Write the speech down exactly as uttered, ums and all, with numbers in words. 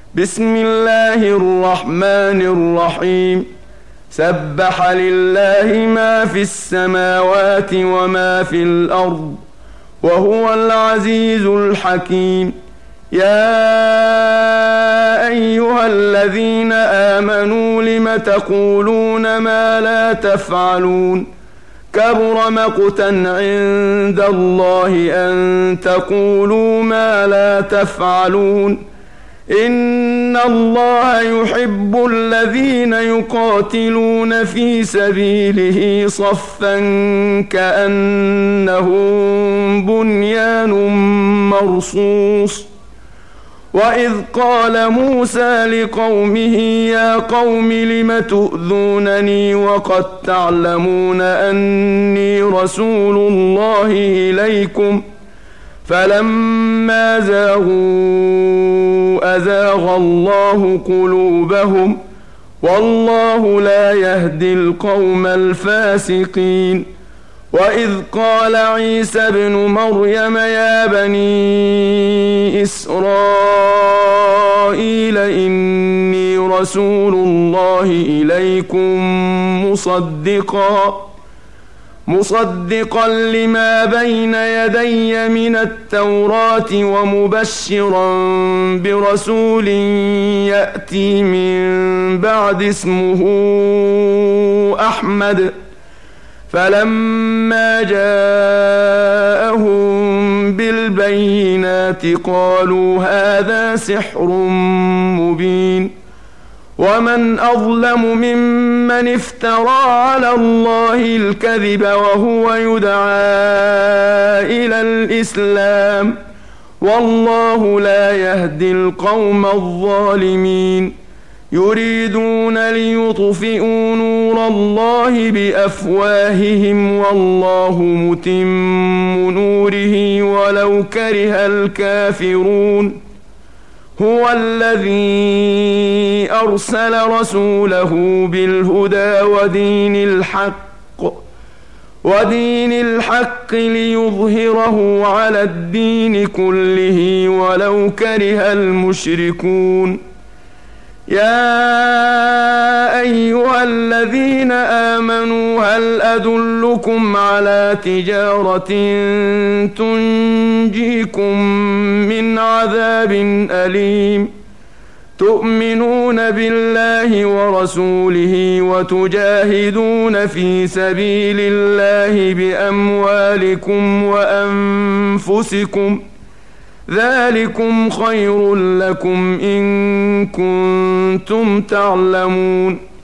بسم الله الرحمن الرحيم سبح لله ما في السماوات وما في الأرض وهو العزيز الحكيم. يا أيها الذين آمنوا لم تقولون ما لا تفعلون كبر مقتا عند الله أن تقولوا ما لا تفعلون. إن الله يحب الذين يقاتلون في سبيله صفا كأنهم بنيان مرصوص. وإذ قال موسى لقومه يا قوم لم تؤذونني وقد تعلمون أني رسول الله إليكم فلما زاغوا أزاغ الله قلوبهم والله لا يهدي القوم الفاسقين. وإذ قال عيسى ابن مريم يا بني إسرائيل إني رسول الله إليكم مصدقا مصدقا لما بين يدي من التوراة ومبشرا برسول يأتي من بعد اسمه أحمد. فلما جاءهم بالبينات قالوا هذا سحر مبين. ومن أظلم ممن افترى على الله الكذب وهو يدعى إلى الإسلام والله لا يهدي القوم الظالمين. يريدون ليطفئوا نور الله بأفواههم والله متم نوره ولو كره الكافرون. هو الذي أرسل رسوله بالهدى ودين الحق ودين الحق ليظهره على الدين كله ولو كره المشركون. يا أيها الذين آمنوا هل أدلكم على تجارة تنجيكم من عذاب أليم تؤمنون بالله ورسوله وتجاهدون في سبيل الله بأموالكم وأنفسكم ذلكم خير لكم إن كنتم تعلمون.